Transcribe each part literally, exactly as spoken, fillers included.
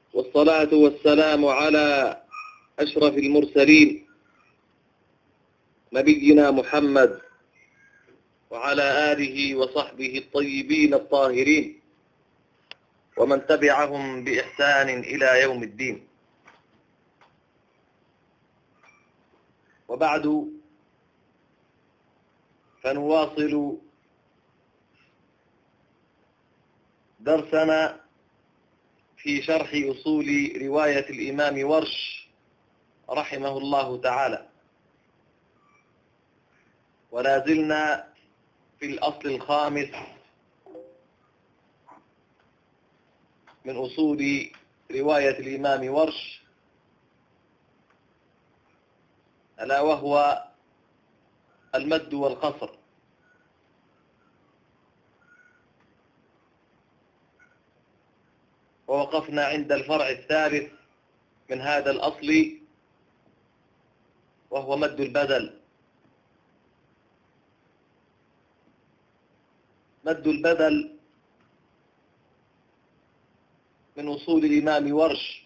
والصلاة والسلام على أشرف المرسلين نبينا محمد وعلى آله وصحبه الطيبين الطاهرين ومن تبعهم بإحسان إلى يوم الدين. وبعد، فنواصل درسنا في شرح أصول رواية الإمام ورش رحمه الله تعالى، ولا زلنا في الأصل الخامس من أصول رواية الإمام ورش، ألا وهو المد والقصر. ووقفنا عند الفرع الثالث من هذا الأصل، وهو مد البدل. مد البدل من أصول الإمام ورش،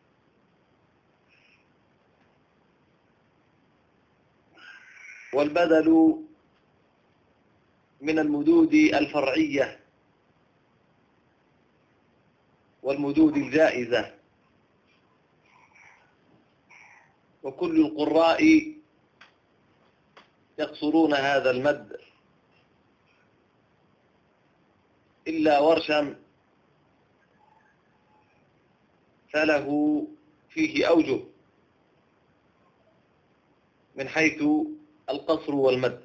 والبدل من المدود الفرعية والمدود الجائزة، وكل القراء يقصرون هذا المد إلا ورشا، فله فيه أوجه من حيث القصر والمد.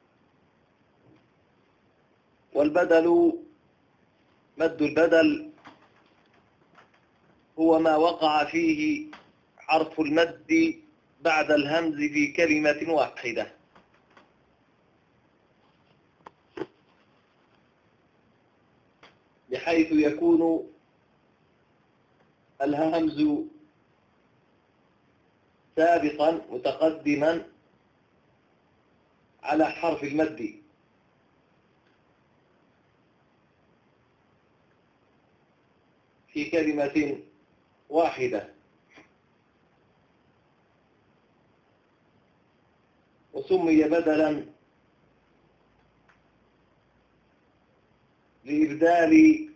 والبدل، مد البدل هو ما وقع فيه حرف المد بعد الهمز في كلمة واحدة، بحيث يكون الهمز سابقا متقدما على حرف المد، في كلمة واحدة، وسمي بدلا لإبدال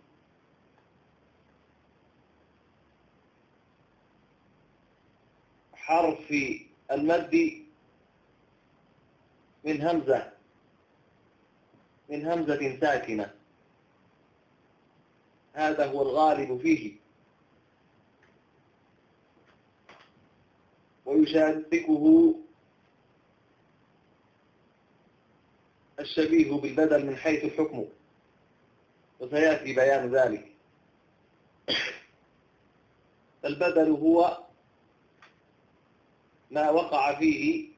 حرف المد من همزة من همزة ساكنة. هذا هو الغالب فيه، ويشاركه الشبيه بالبدل من حيث الحكم، وسيأتي بيان ذلك. البدل هو ما وقع فيه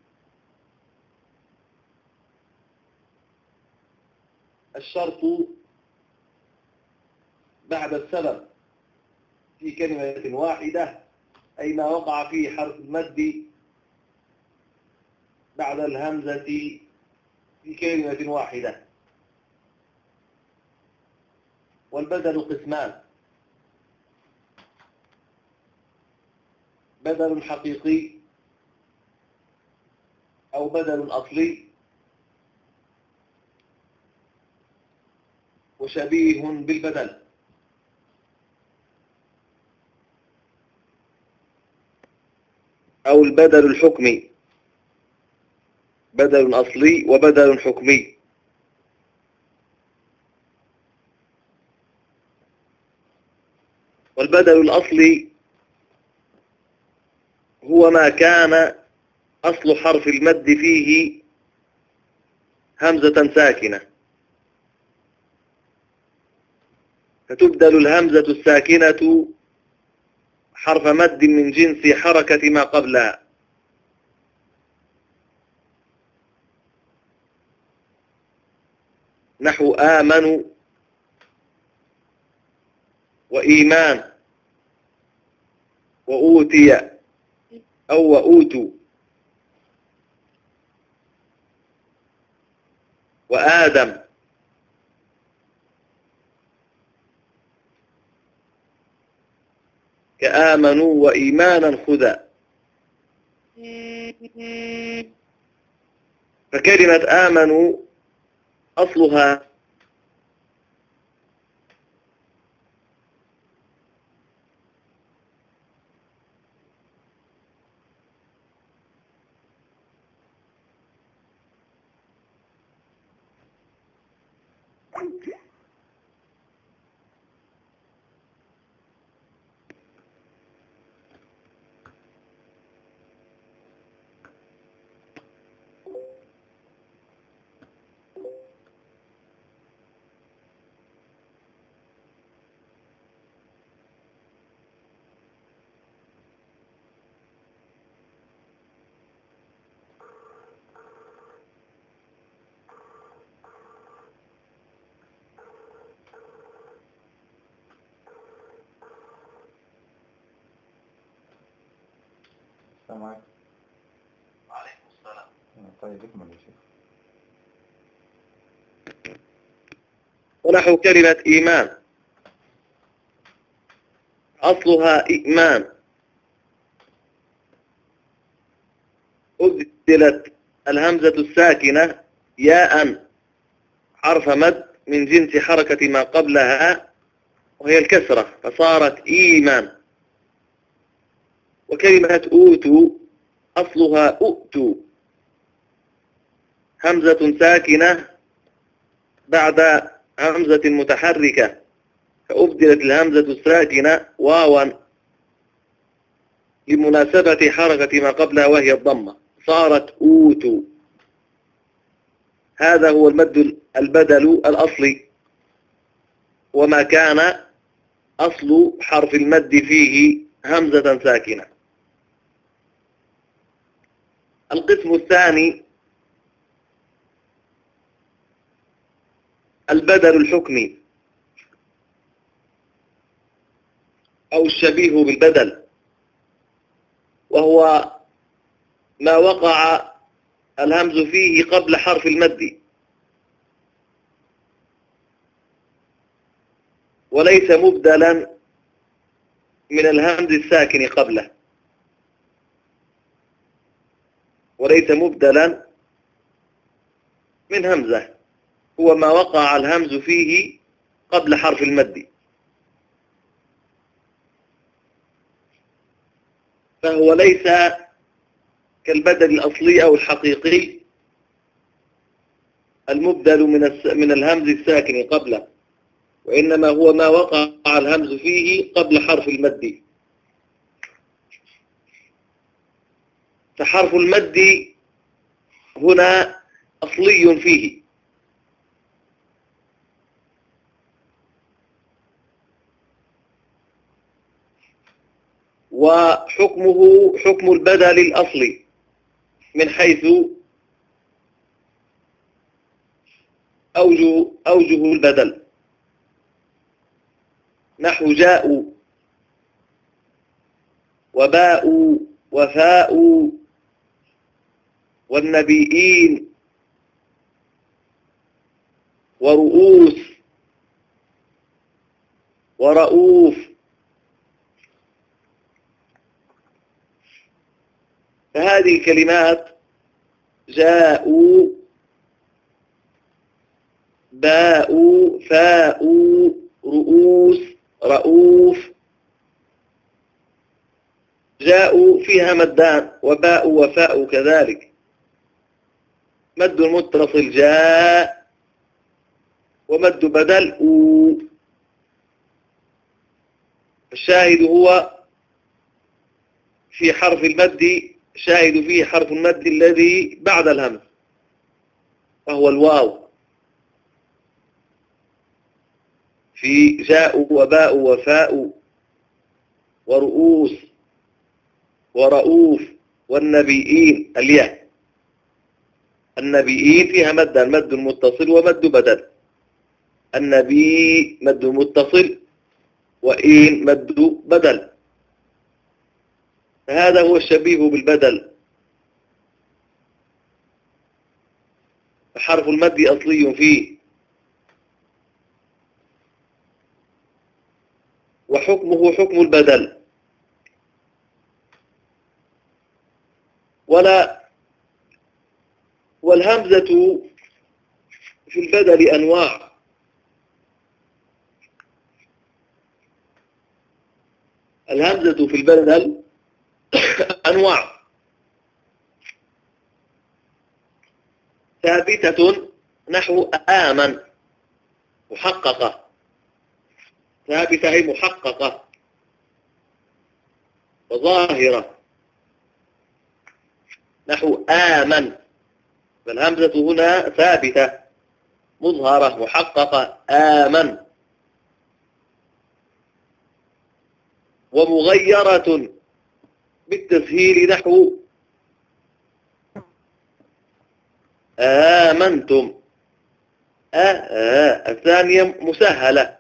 الشرط بعد السبب في كلمة واحدة، أي ما وقع فيه حرف المد بعد الهمزة في كلمة واحدة. والبدل قسمان: بدل حقيقي أو بدل أصلي، وشبيه بالبدل. أو البدل الحكمي، بدل أصلي وبدل حكمي. والبدل الأصلي هو ما كان أصل حرف المد فيه همزة ساكنة، فتبدل الهمزة الساكنة حرف مد من جنس حركة ما قبلها، نحو آمنوا وإيمان وأوتي أو وأوتوا وآدم. كآمنوا وإيمانا خذا. فكلمة آمنوا أصلها السلام عليكم. وعليكم السلام. طيب اكمل يا شيخ. ونحو كلمة إيمان أصلها إيمان، أبدلت الهمزة الساكنة ياء حرف مد من جنس حركة ما قبلها وهي الكسرة فصارت إيمان. وكلمة أوتوا أصلها أؤتوا، همزة ساكنة بعد همزة متحركة فأبدلت الهمزة الساكنة واوا لمناسبة حركة ما قبلها وهي الضمة صارت أوتوا. هذا هو المد البدل الأصلي، وما كان أصل حرف المد فيه همزة ساكنة. القسم الثاني البدل الحكمي أو الشبيه بالبدل، وهو ما وقع الهمز فيه قبل حرف المد وليس مبدلا من الهمز الساكن قبله، وليس مبدلا من همزة، هو ما وقع الهمز فيه قبل حرف المد، فهو ليس كالبدل الأصلي أو الحقيقي المبدل من من الهمز الساكن قبله، وإنما هو ما وقع الهمز فيه قبل حرف المد. فحرف المد هنا أصلي فيه، وحكمه حكم البدل الأصلي من حيث أوجه, أوجه البدل، نحو جاءوا وباءوا وفاءوا والنبيين ورؤوس ورؤوف. فهذه الكلمات جاءوا باءوا فاءوا رؤوس رؤوف، جاءوا فيها مدان، وباءوا وفاءوا كذلك، مد متصل جاء ومد بدل أو. الشاهد هو في حرف المد، شاهد فيه حرف المد الذي بعد الهمز وهو الواو، في جاءوا وباءوا وفاءوا ورؤوس ورؤوف والنبيين الياء. النبيين فيها مد، مد متصل ومد بدل، النبي مد متصل وإين مد بدل، فهذا هو الشبيه بالبدل. حرف المد أصلي فيه، وحكمه حكم البدل ولا والهمزة في البدل أنواع. الهمزة في البدل أنواع ثابتة نحو آمن محققة، ثابتة أي محققة وظاهرة نحو آمن، فالهمزة هنا ثابتة مظهرة محققة آمن. ومغيرة بالتسهيل نحو آمنتم. آه آه الثانية مسهلة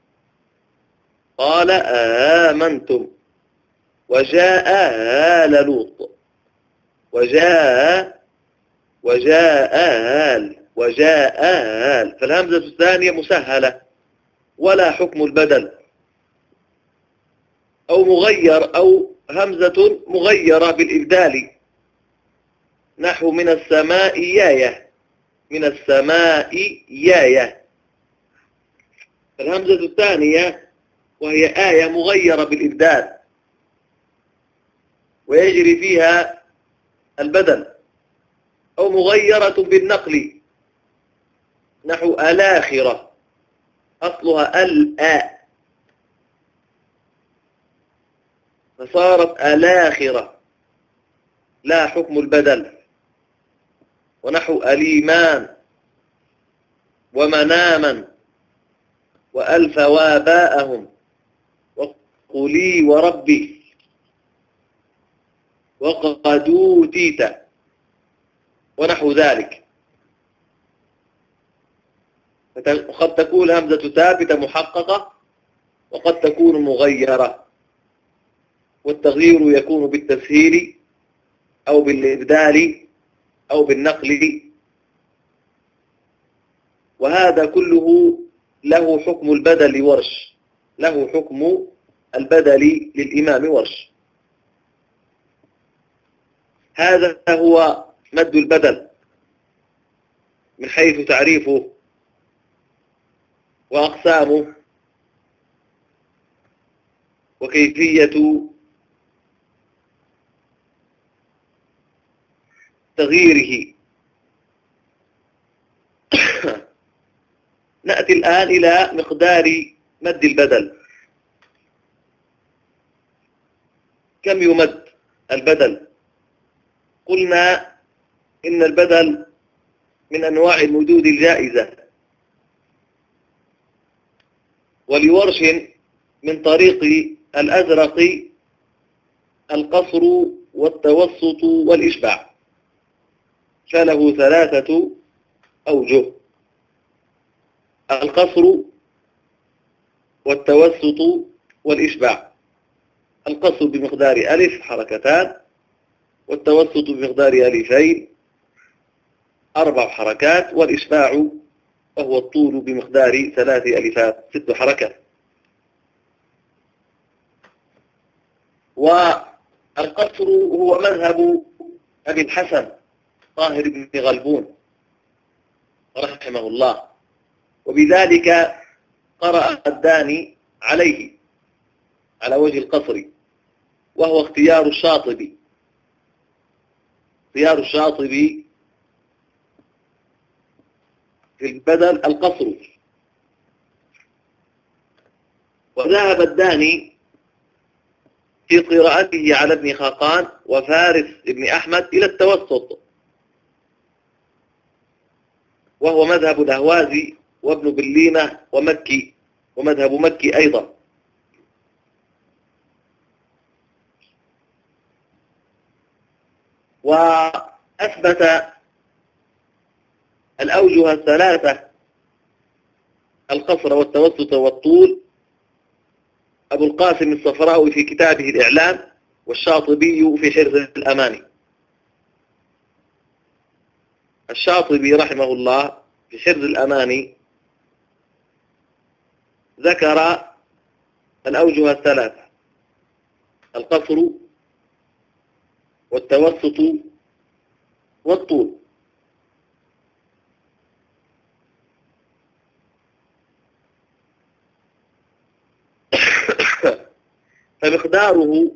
قال آمنتم. وجاء آل لوط، وجاء وجاء آل وجاء آل، فالهمزة الثانية مسهلة ولا حكم البدل. أو مغير أو همزة مغيرة بالإبدال نحو من السماء ياية، من السماء ياية، الهمزة الثانية وهي آية مغيرة بالإبدال ويجري فيها البدل. أو مغيرة بالنقل نحو الآخرة، أصلها الآ فصارت الآخرة لا حكم البدل. ونحو الإيمان ومناما وألف واباءهم وقلي وربي وقد أوتيت ونحو ذلك. وقد تكون همزة ثابتة محققة وقد تكون مغيرة، والتغيير يكون بالتسهيل أو بالإبدال أو بالنقل، وهذا كله له حكم البدل ورش، له حكم البدل للإمام ورش. هذا هو مد البدل من حيث تعريفه وأقسامه وكيفية تغييره. نأتي الآن إلى مقدار مد البدل. كم يمد البدل؟ قلنا إن البدل من أنواع المدود الجائزة، ولورش من طريق الأزرق القصر والتوسط والإشباع، فله ثلاثة أوجه: القصر والتوسط والإشباع. القصر بمقدار ألف حركتان، والتوسط بمقدار ألفين أربع حركات، والإشباع وهو الطول بمقدار ثلاث ألفات ست حركات. والقصر هو مذهب أبي الحسن طاهر بن غلبون رحمه الله، وبذلك قرأ الداني عليه على وجه القصر، وهو اختيار الشاطبي. اختيار الشاطبي في البدل القصر. وذهب الداني في قراءته على ابن خاقان وفارس ابن أحمد إلى التوسط، وهو مذهب الأهوازي وابن بليمة ومكي، ومذهب مكي أيضا. وأثبت الأوجه الثلاثة القصر والتوسط والطول أبو القاسم الصفراوي في كتابه الإعلام، والشاطبي في حرز الأماني. الشاطبي رحمه الله في حرز الأماني ذكر الأوجه الثلاثة: القصر والتوسط والطول. فمقداره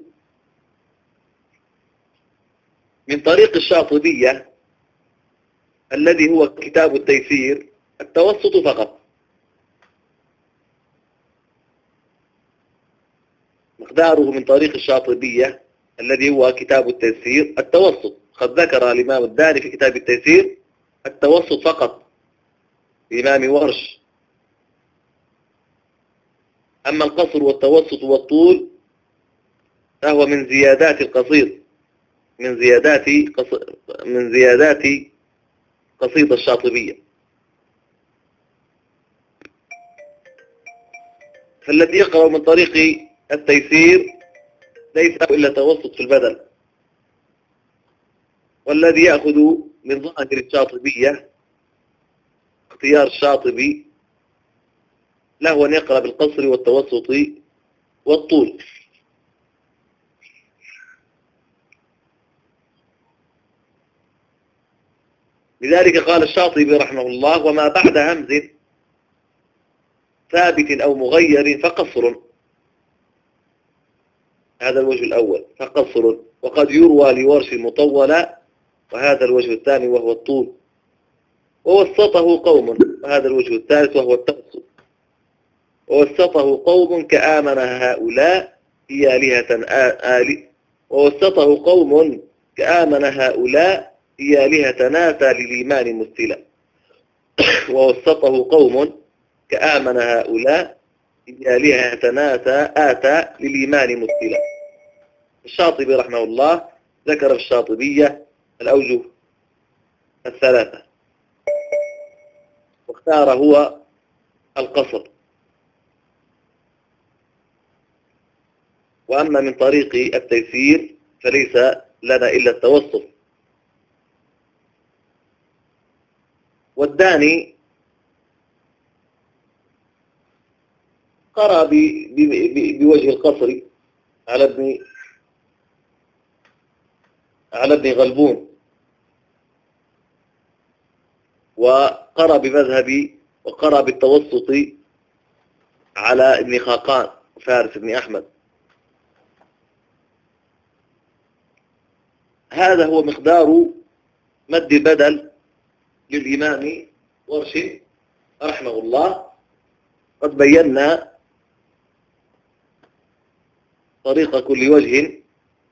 من طريق الشاطبية الذي هو كتاب التيسير التوسط فقط. مقداره من طريق الشاطبية الذي هو كتاب التيسير التوسط. قد ذكر الإمام الداني في كتاب التيسير التوسط فقط الإمام ورش. أما القصر والتوسط والطول فهو من زيادات القصيد من زيادات قص... من زيادات قصيدة الشاطبية. فالذي يقرأ من طريق التيسير ليس إلا توسط في البدل، والذي يأخذ من ظاهر الشاطبية اختيار الشاطبي له أن يقرأ بالقصر والتوسط والطول. لذلك قال الشاطبي رحمه الله: وما بعد همز ثابت أو مغير فقصر. هذا الوجه الأول فقصر. وقد يروى لورش مطولة، وهذا الوجه الثاني وهو الطول. ووسطه قوم، وهذا الوجه الثالث وهو التوسط. ووسطه قوم كآمن هؤلاء هي آلهة آل ووسطه قوم كآمن هؤلاء هي آلهة ناتى للإيمان مثلا. ووسطه قوم كآمن هؤلاء هي آلهة ناتى آتى للإيمان مثلا. الشاطبي رحمه الله ذكر في الشاطبية الأوجه الثلاثة، واختار هو القصر. وأما من طريق التيسير فليس لنا إلا التوسط. والداني قرأ بوجه القصر على ابن على ابن غلبون، وقرأ بمذهب وقرأ بالتوسط على ابن خاقان فارس بن أحمد. هذا هو مقدار مد البدل للإمام ورش رحمه الله. قد بينا طريق كل وجه،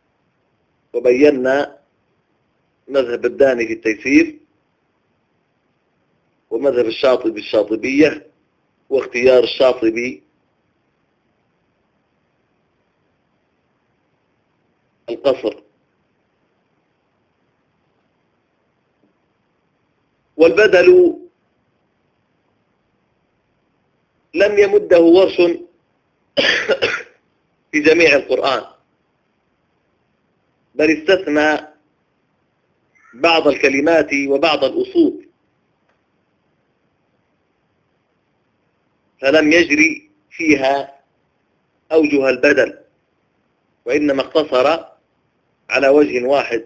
وبينا مذهب الداني في التيسير، ومذهب الشاطبي الشاطبية، واختيار الشاطبي القصر. والبدل لم يمده ورش في جميع القرآن، بل استثنى بعض الكلمات وبعض الأصول، فلم يجري فيها أوجه البدل، وإنما اقتصر على وجه واحد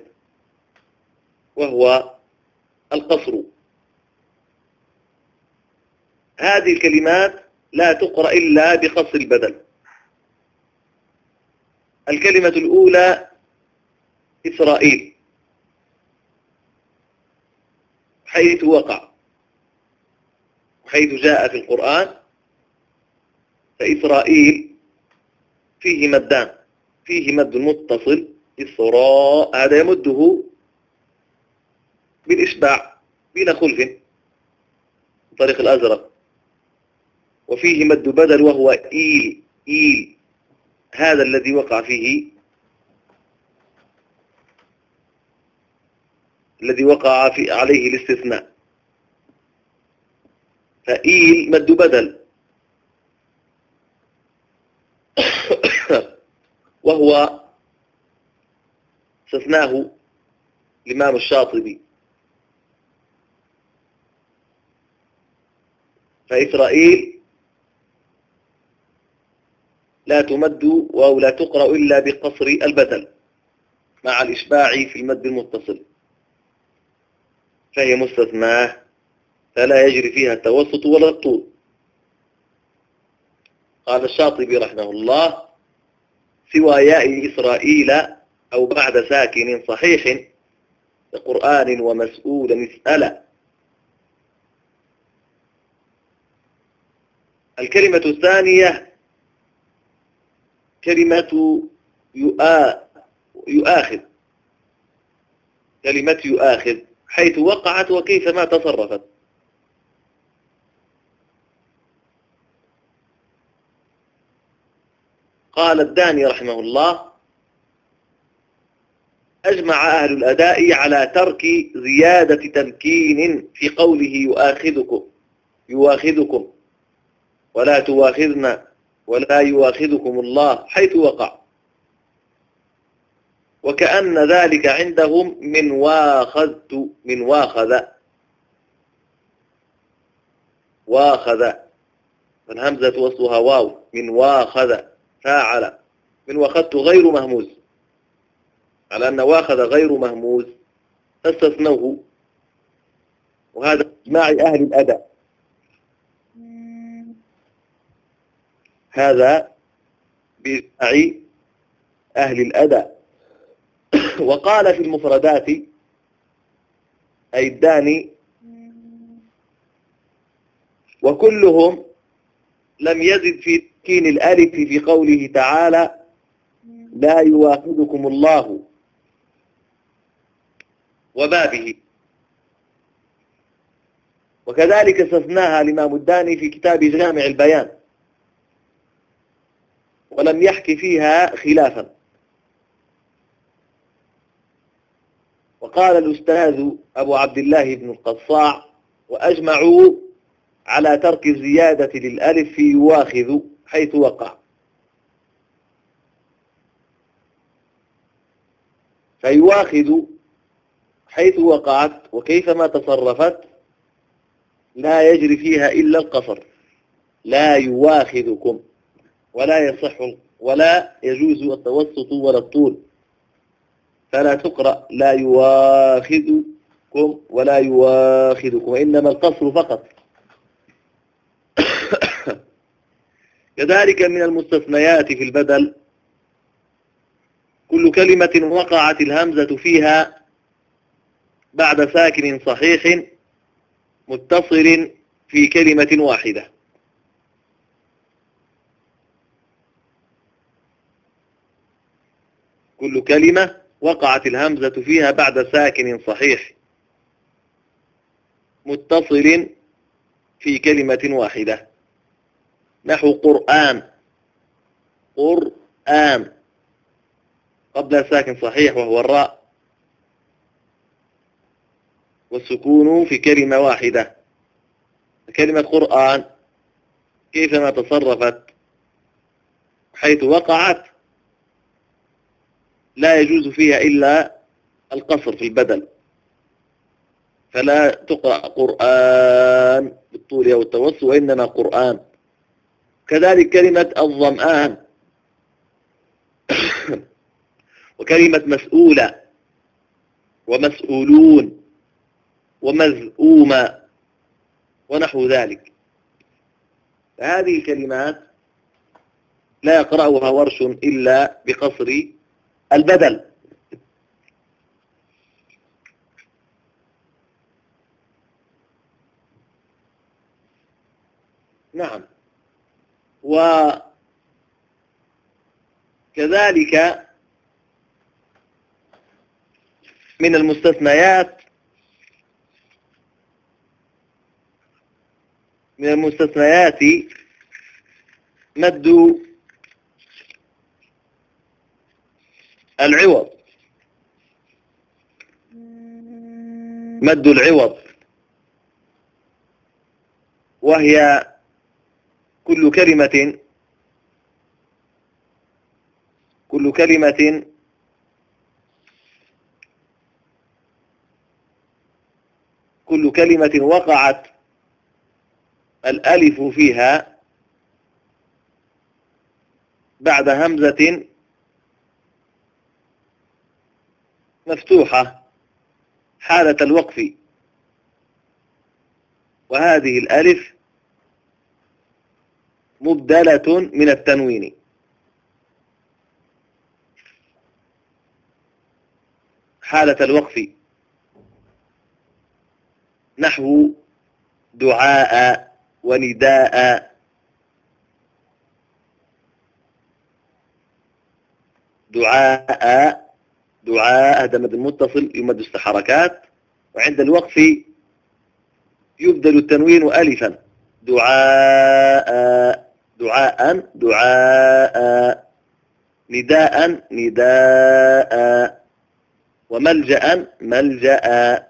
وهو القصر. هذه الكلمات لا تقرأ إلا بقصر البدل. الكلمة الأولى إسرائيل، حيث وقع حيث جاء في القرآن، فإسرائيل فيه مدان، فيه مد متصل إسراء، هذا يمده بالإشباع بلا خلف من طريق الأزرق. وفيه مد بدل وهو إيل إيل، هذا الذي وقع فيه الذي وقع في عليه الاستثناء. فإيل مد بدل، وهو استثناه الإمام الشاطبي. فإسرائيل لا تمد أو لا تقرأ إلا بقصر البدل مع الإشباع في المد المتصل. فهي مستثناة فلا يجري فيها التوسط ولا الطول. قال الشاطبي رحمه الله: سوى ياء إسرائيل أو بعد ساكن صحيح كقرآن ومسؤولا اسأل. الكلمة الثانية كلمة يؤا يؤاخذ كلمة يؤاخذ حيث وقعت وكيفما تصرفت. قال الداني رحمه الله: أجمع أهل الأداء على ترك زيادة تمكين في قوله يؤاخذكم يؤاخذكم ولا تواخذنا ولا يواخذكم الله حيث وقع، وكأن ذلك عندهم من واخذت من واخذ واخذ فالهمزة وصلها واو من واخذ فاعل من واخذت غير مهموز، على أن واخذ غير مهموز فاستثنوه، وهذا إجماع أهل الأداء. هذا بإجماع أهل الأداء. وقال في المفردات أي الداني: وكلهم لم يزد في تسكين الألف في قوله تعالى لا يواخذكم الله وبابه، وكذلك استثناها الإمام الداني في كتاب جامع البيان ولم يحكي فيها خلافا. وقال الأستاذ أبو عبد الله بن القصاع: وأجمعوا على ترك الزيادة للألف في يواخذ حيث وقع، فيواخذ حيث وقعت وكيفما تصرفت لا يجري فيها إلا القصر، لا يواخذكم، ولا يصح ولا يجوز التوسط ولا الطول، فلا تقرأ لا يواخذكم ولا يواخذكم، إنما القصر فقط. كذلك من المستثنيات في البدل كل كلمة وقعت الهمزة فيها بعد ساكن صحيح متصل في كلمة واحدة. كل كلمة وقعت الهمزة فيها بعد ساكن صحيح متصل في كلمة واحدة، نحو قرآن، قرآن قبل ساكن صحيح وهو الراء، والسكون في كلمة واحدة. كلمة قرآن كيفما تصرفت حيث وقعت لا يجوز فيها إلا القصر في البدل، فلا تقرأ قرآن بالطول أو التوسط، وإنما قرآن. كذلك كلمة الظمآن وكلمة مسؤولة ومسؤولون ومذؤومة ونحو ذلك. هذه الكلمات لا يقرأها ورش إلا بقصر البدل. نعم. وكذلك من المستثنيات من المستثنيات مد العوض، مد العوض، وهي كل كلمة كل كلمة كل كلمة وقعت الألف فيها بعد همزة مفتوحة حالة الوقف وهذه الألف مبدلة من التنوين. حالة الوقف نحو دعاء ونداء. دعاء دعاء هذا مد متصل يمد ست حركات، وعند الوقف يبدل التنوين ألفا. دعاء دعاء دعاء، نداء نداء، وملجأ ملجأ،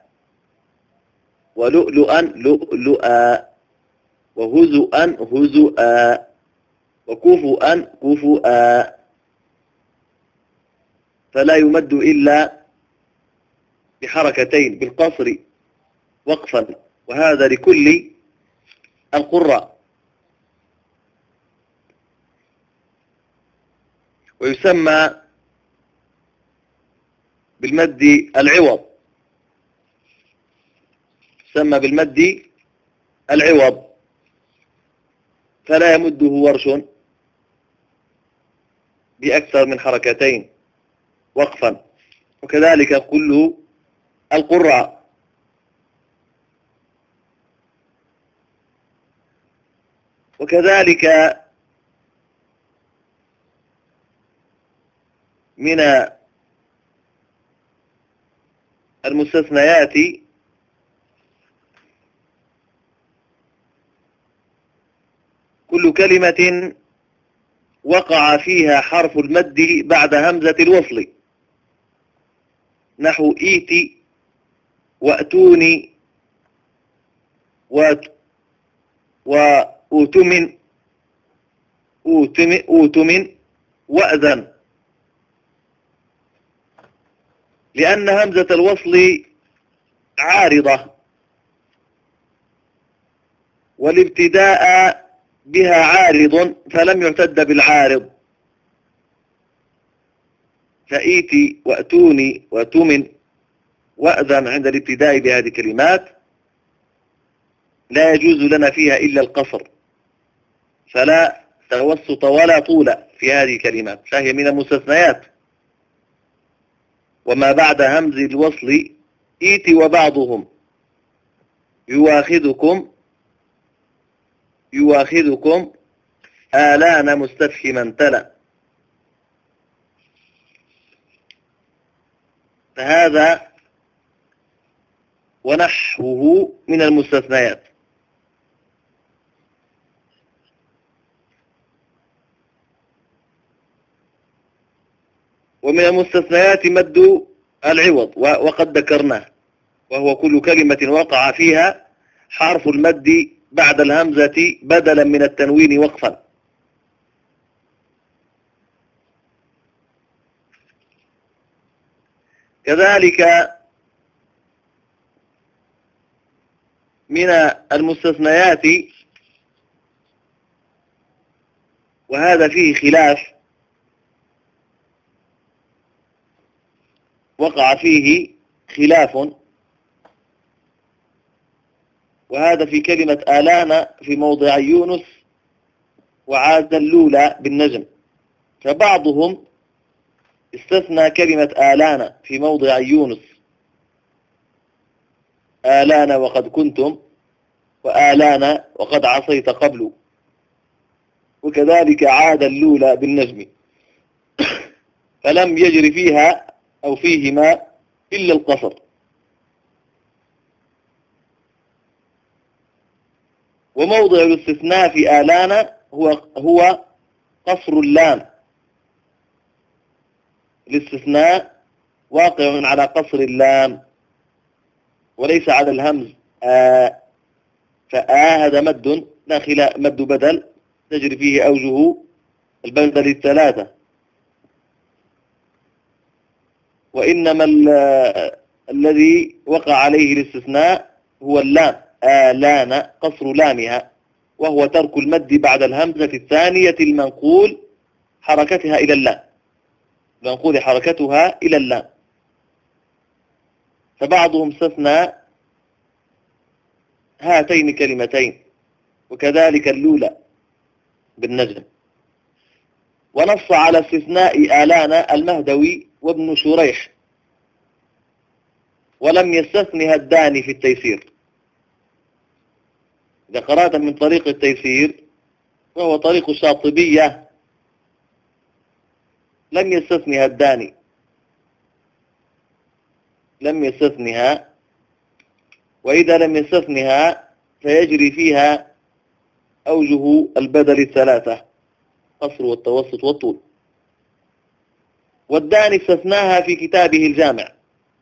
ولؤلؤا لؤلؤا، وهزؤا هزؤا، وكفؤا كفؤا. فلا يمد إلا بحركتين بالقصر وقفا، وهذا لكل القراء. ويسمى بالمد العوض، يسمى بالمد العوض، فلا يمده ورش بأكثر من حركتين وقفا، وكذلك كل القراء. وكذلك من المستثنيات كل كلمة وقع فيها حرف المد بعد همزة الوصل، نحو إيتي وأتوني وأوتمن أوتمن أوتمن وأذن، لأن همزة الوصل عارضة، والابتداء بها عارض فلم يعتد بالعارض. فإيتي وأتوني وأتمن وأذن عند الابتداء بهذه الكلمات لا يجوز لنا فيها إلا القصر، فلا توسط ولا طول في هذه الكلمات، فهي من المستثنيات. وما بعد همز الوصل إيتي وبعضهم يواخذكم يواخذكم آلان مستفهما تلا، فهذا ونحوه من المستثنيات. ومن المستثنيات مد العوض وقد ذكرناه، وهو كل كلمة وقع فيها حرف المد بعد الهمزة بدلا من التنوين وقفا. كذلك من المستثنيات، وهذا فيه خلاف، وقع فيه خلاف، وهذا في كلمة آلان في موضع يونس وعاد اللولى بالنجم. فبعضهم استثنى كلمة آلان في موضع يونس، آلان وقد كنتم، وآلان وقد عصيت قبل، وكذلك عاد اللولى بالنجم، فلم يجري فيها أو فيهما إلا القصر. وموضع الاستثناء في آلان هو هو قصر اللام. الاستثناء واقع على قصر اللام وليس على الهمز. آ فآ هذا مد داخل مد بدل تجري فيه أوجه البدل الثلاثة، وإنما الذي وقع عليه الاستثناء هو اللام، آلان قصر لامها، وهو ترك المد بعد الهمزة الثانية المنقول حركتها إلى اللام، منقول حركتها إلى اللام. فبعضهم استثنى هاتين كلمتين، وكذلك اللولى بالنجم. ونص على استثناء آلان المهدوي وابن شريح، ولم يستثنها الداني في التيسير. إذا قرأت من طريق التيسير وهو طريق الشاطبية لم يستثنها الداني، لم يستثنها، وإذا لم يستثنها فيجري فيها أوجه البدل الثلاثة: قصر والتوسط والطول. والداني استثناها في كتابه الجامع،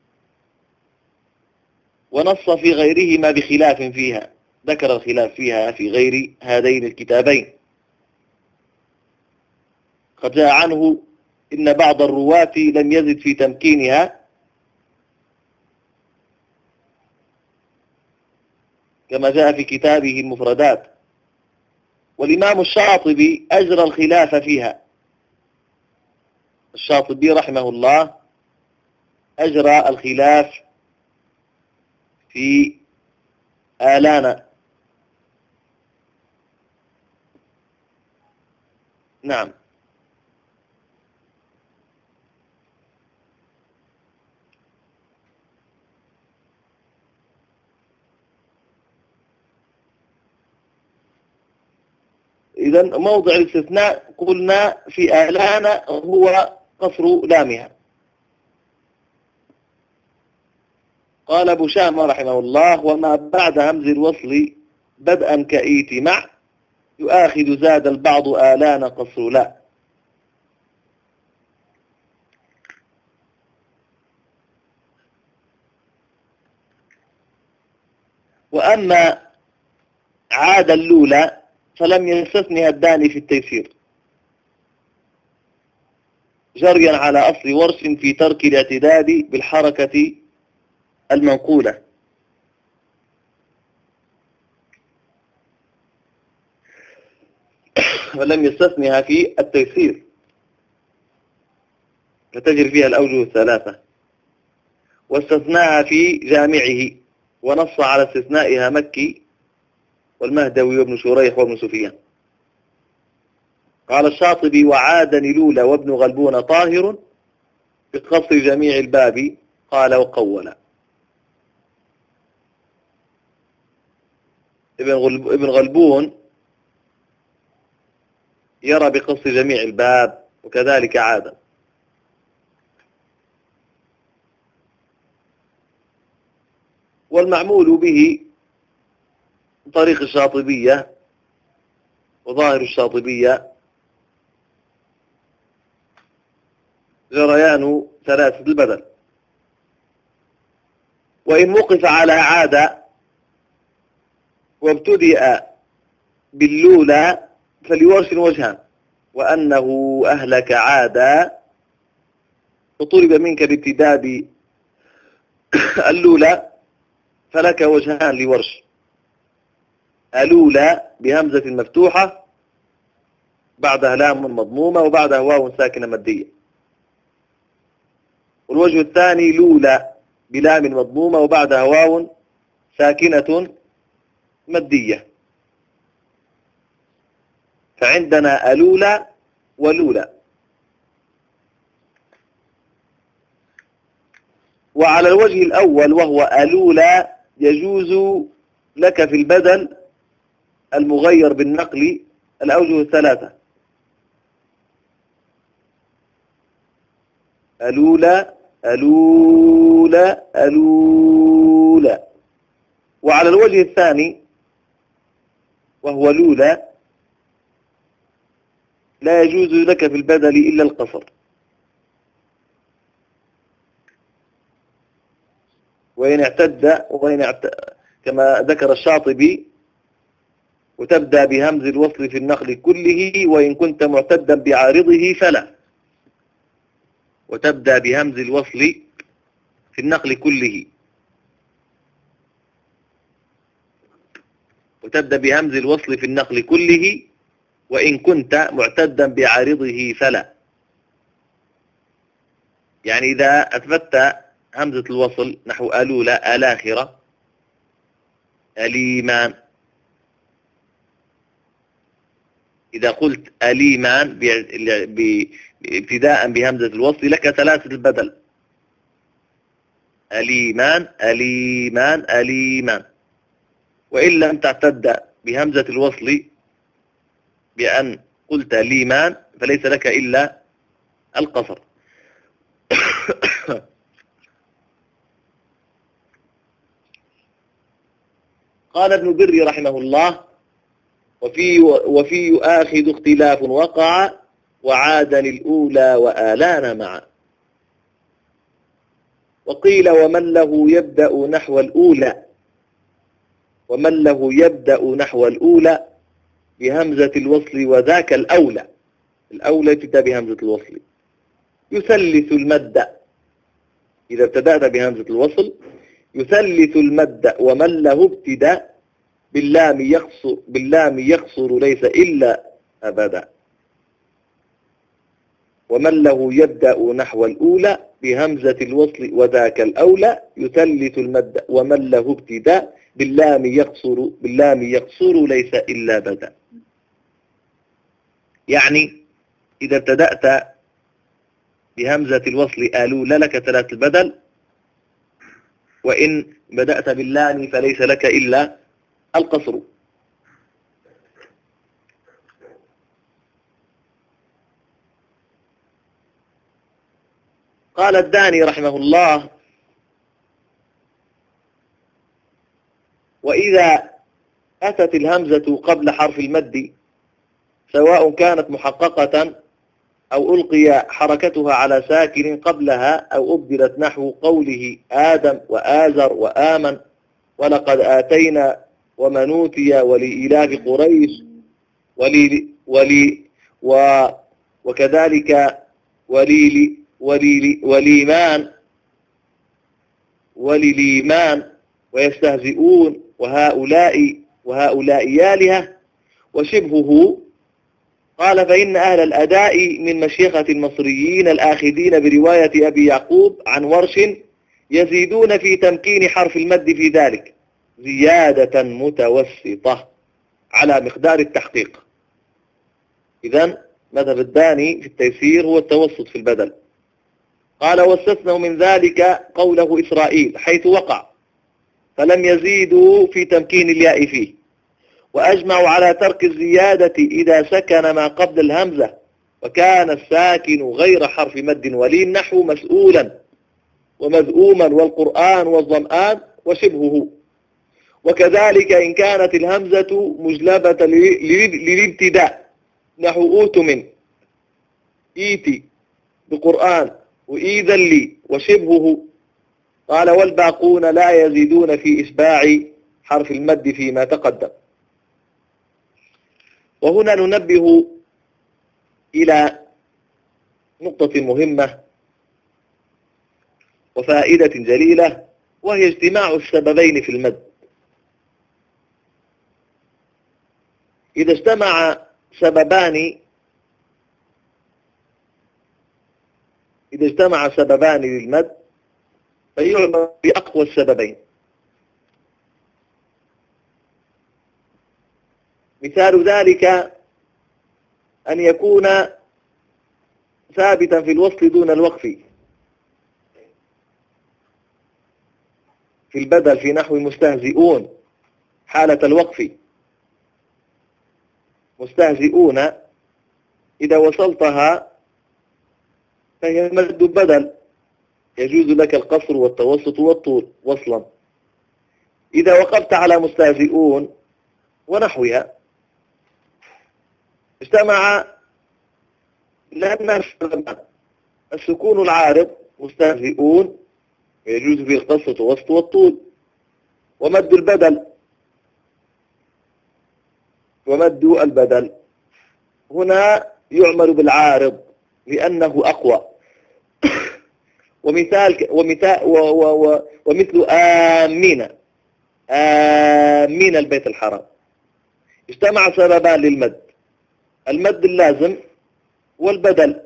ونص في غيرهما بخلاف فيها، ذكر الخلاف فيها في غير هذين الكتابين. قد جاء عنه إن بعض الرواة لم يزد في تمكينها، كما جاء في كتابه المفردات. والإمام الشاطبي أجرى الخلاف فيها، الشاطبي رحمه الله أجرى الخلاف في آلان. نعم. إذن موضع الاستثناء قلنا في آلان هو قصر لامها. قال أبو شامة رحمه الله: وما بعد همز الوصل بدءا كإيت مع يؤاخذ زاد البعض آلان قصر لا. وأما عاد اللولى فلم يستثنها الداني في التيسير، جريا على أصل ورش في ترك الاعتداد بالحركة المنقولة. ولم يستثنها في التيسير فتجري فيها الأوجه الثلاثة. واستثناها في جامعه، ونص على استثنائها مكي والمهدوي وابن شريح وابن سفيان. قال الشاطبي: وعادني لولى وابن غلبون طاهر بقصر جميع الباب. قال: وقولا. ابن غلبون يرى بقصر جميع الباب، وكذلك عاد. والمعمول به طريق الشاطبية وظاهر الشاطبية جريان ثلاثة البدل. وإن وقف على عاد وابتدأ باللولى فليورش وجهان: وأنه أهلك عادا، وطلب منك بابتداء اللولى فلك وجهان لورش: ألولى بهمزة مفتوحة بعدها لام مضمومة وبعدها واو ساكنة مادية. والوجه الثاني لولى بلام مضمومة وبعدها واو ساكنة مادية. فعندنا ألولى ولولى. وعلى الوجه الأول وهو ألولى يجوز لك في البدل المغير بالنقل الأوجه الثلاثة: ألولى ألولى ألولى. وعلى الوجه الثاني وهو لولى لا يجوز لك في البدل إلا القصر. وإن اعتد وإن اعتد كما ذكر الشاطبي: وتبدأ بهمز الوصل في النقل كله، وإن كنت معتدا بعارضه فلا. وتبدأ بهمز الوصل في النقل كله، وتبدأ بهمز الوصل في النقل كله وإن كنت معتدا بعارضه فلا. يعني إذا أثبت همزة الوصل نحو ألولى آلاخرة أليمان. إذا قلت أليمان ابتداء بهمزة الوصل لك ثلاثة البدل، أليمان أليمان أليمان. وإن لم تعتد بهمزة الوصل بأن قلت ليمان فليس لك إلا القصر. قال ابن بري رحمه الله: وفي وفي يؤاخذ اختلاف وقع وعادا الأولى وآلان معا. وقيل ومن له يبدأ نحو الأولى ومن له يبدأ نحو الأولى بهمزة الوصل وذاك الأولى. الأولى ابتدأ بهمزة الوصل، يثلث المد. إذا ابتدأت بهمزة الوصل يثلث المد. ومن له ابتدأ باللام يقصر باللام يقصر ليس إلا أبدا. ومن له يبدأ نحو الأولى بهمزة الوصل وذاك الأولى يثلث المد. ومن له ابتداء باللام يقصر باللام يقصر ليس إلا بدا. يعني إذا ابتدأت بهمزة الوصل آلولى لك ثلاث البدل، وإن بدأت باللام فليس لك إلا القصر. قال الداني رحمه الله: وإذا أتت الهمزة قبل حرف المد سواء كانت محققة أو ألقي حركتها على ساكن قبلها أو أبدلت نحو قوله آدم وآزر وآمن ولقد آتينا ومنوتي ولإلاف قريش ولي ولي و وكذلك ولي ولي وليمان ولليمان ويستهزئون وهؤلاء وهؤلاء يالهة وشبهه. قال: فإن أهل الأداء من مشيخة المصريين الآخذين برواية أبي يعقوب عن ورش يزيدون في تمكين حرف المد في ذلك زيادة متوسطة على مقدار التحقيق. إذن مذهب الداني في التيسير هو التوسط في البدل. قال: واستثنوا من ذلك قوله إسرائيل حيث وقع فلم يزيدوا في تمكين الياء فيه، وأجمعوا على ترك الزيادة إذا سكن ما قبل الهمزة وكان الساكن غير حرف مد ولين نحو مسؤولا ومذؤوما والقرآن والظمآن وشبهه. وكذلك إن كانت الهمزة مجلبة للابتداء نحو أوتم إيتي بقرآن وإيذا لي وشبهه. قال: والباقون لا يزيدون في إشباع حرف المد فيما تقدم. وهنا ننبه إلى نقطة مهمة وفائدة جليلة، وهي اجتماع السببين في المد. إذا اجتمع سببان إذا اجتمع سببان للمد فيعمل بأقوى السببين. مثال ذلك أن يكون ثابتا في الوصل دون الوقف في البدل في نحو مستهزئون حالة الوقف. مستهزئون إذا وصلتها فهي مد بدل يجوز لك القصر والتوسط والطول وصلا. إذا وقفت على مستهزئون ونحوها اجتمع لأن السكون العارض مستهزئون يجوز فيه القصر والوسط والطول، ومد البدل ومد البدل هنا يعمل بالعارض لأنه أقوى. ومثال ومثال و و و ومثل آمين آمين البيت الحرام اجتمع سببان للمد، المد اللازم والبدل،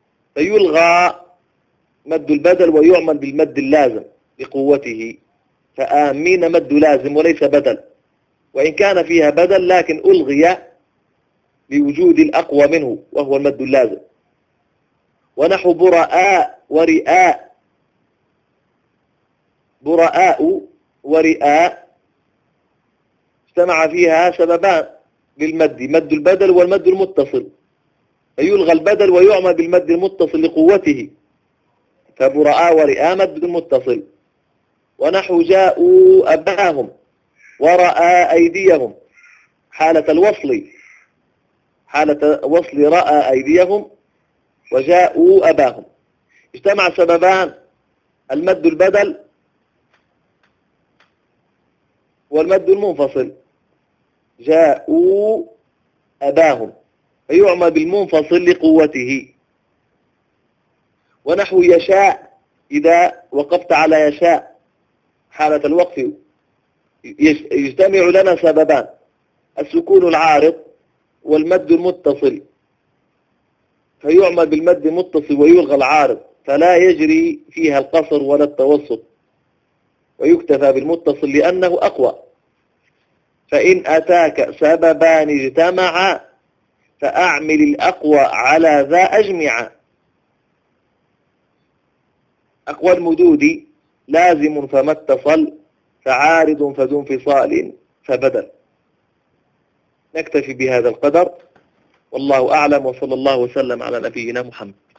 فيلغى مد البدل ويعمل بالمد اللازم لقوته فآمين مد لازم وليس بدل، وإن كان فيها بدل لكن ألغي لوجود الأقوى منه وهو المد اللازم. ونحو براء ورئاء، براء ورئاء اجتمع فيها سببان للمد، مد البدل والمد المتصل، فيلغى البدل ويعمل بالمد المتصل لقوته، فبراء ورئاء مد متصل. ونحو جاءوا أباهم ورأى أيديهم، حالة الوصل، حالة وصل رأى أيديهم وجاءوا أباهم اجتمع سببان، المد البدل والمد المنفصل. جاءوا أباهم فيعمل بالمنفصل لقوته. ونحو يشاء، إذا وقفت على يشاء حالة الوقف يجتمع لنا سببان، السكون العارض والمد المتصل، فيعمل بالمد المتصل ويلغى العارض، فلا يجري فيها القصر ولا التوسط، ويكتفى بالمتصل لأنه أقوى. فإن أتاك سببان اجتمعا فأعمل الأقوى على ذا أجمعا. أقوى المدود لازم فما اتصل، فعارض فذو انفصال فبدل. نكتفي بهذا القدر، والله أعلم، وصلى الله وسلم على نبينا محمد.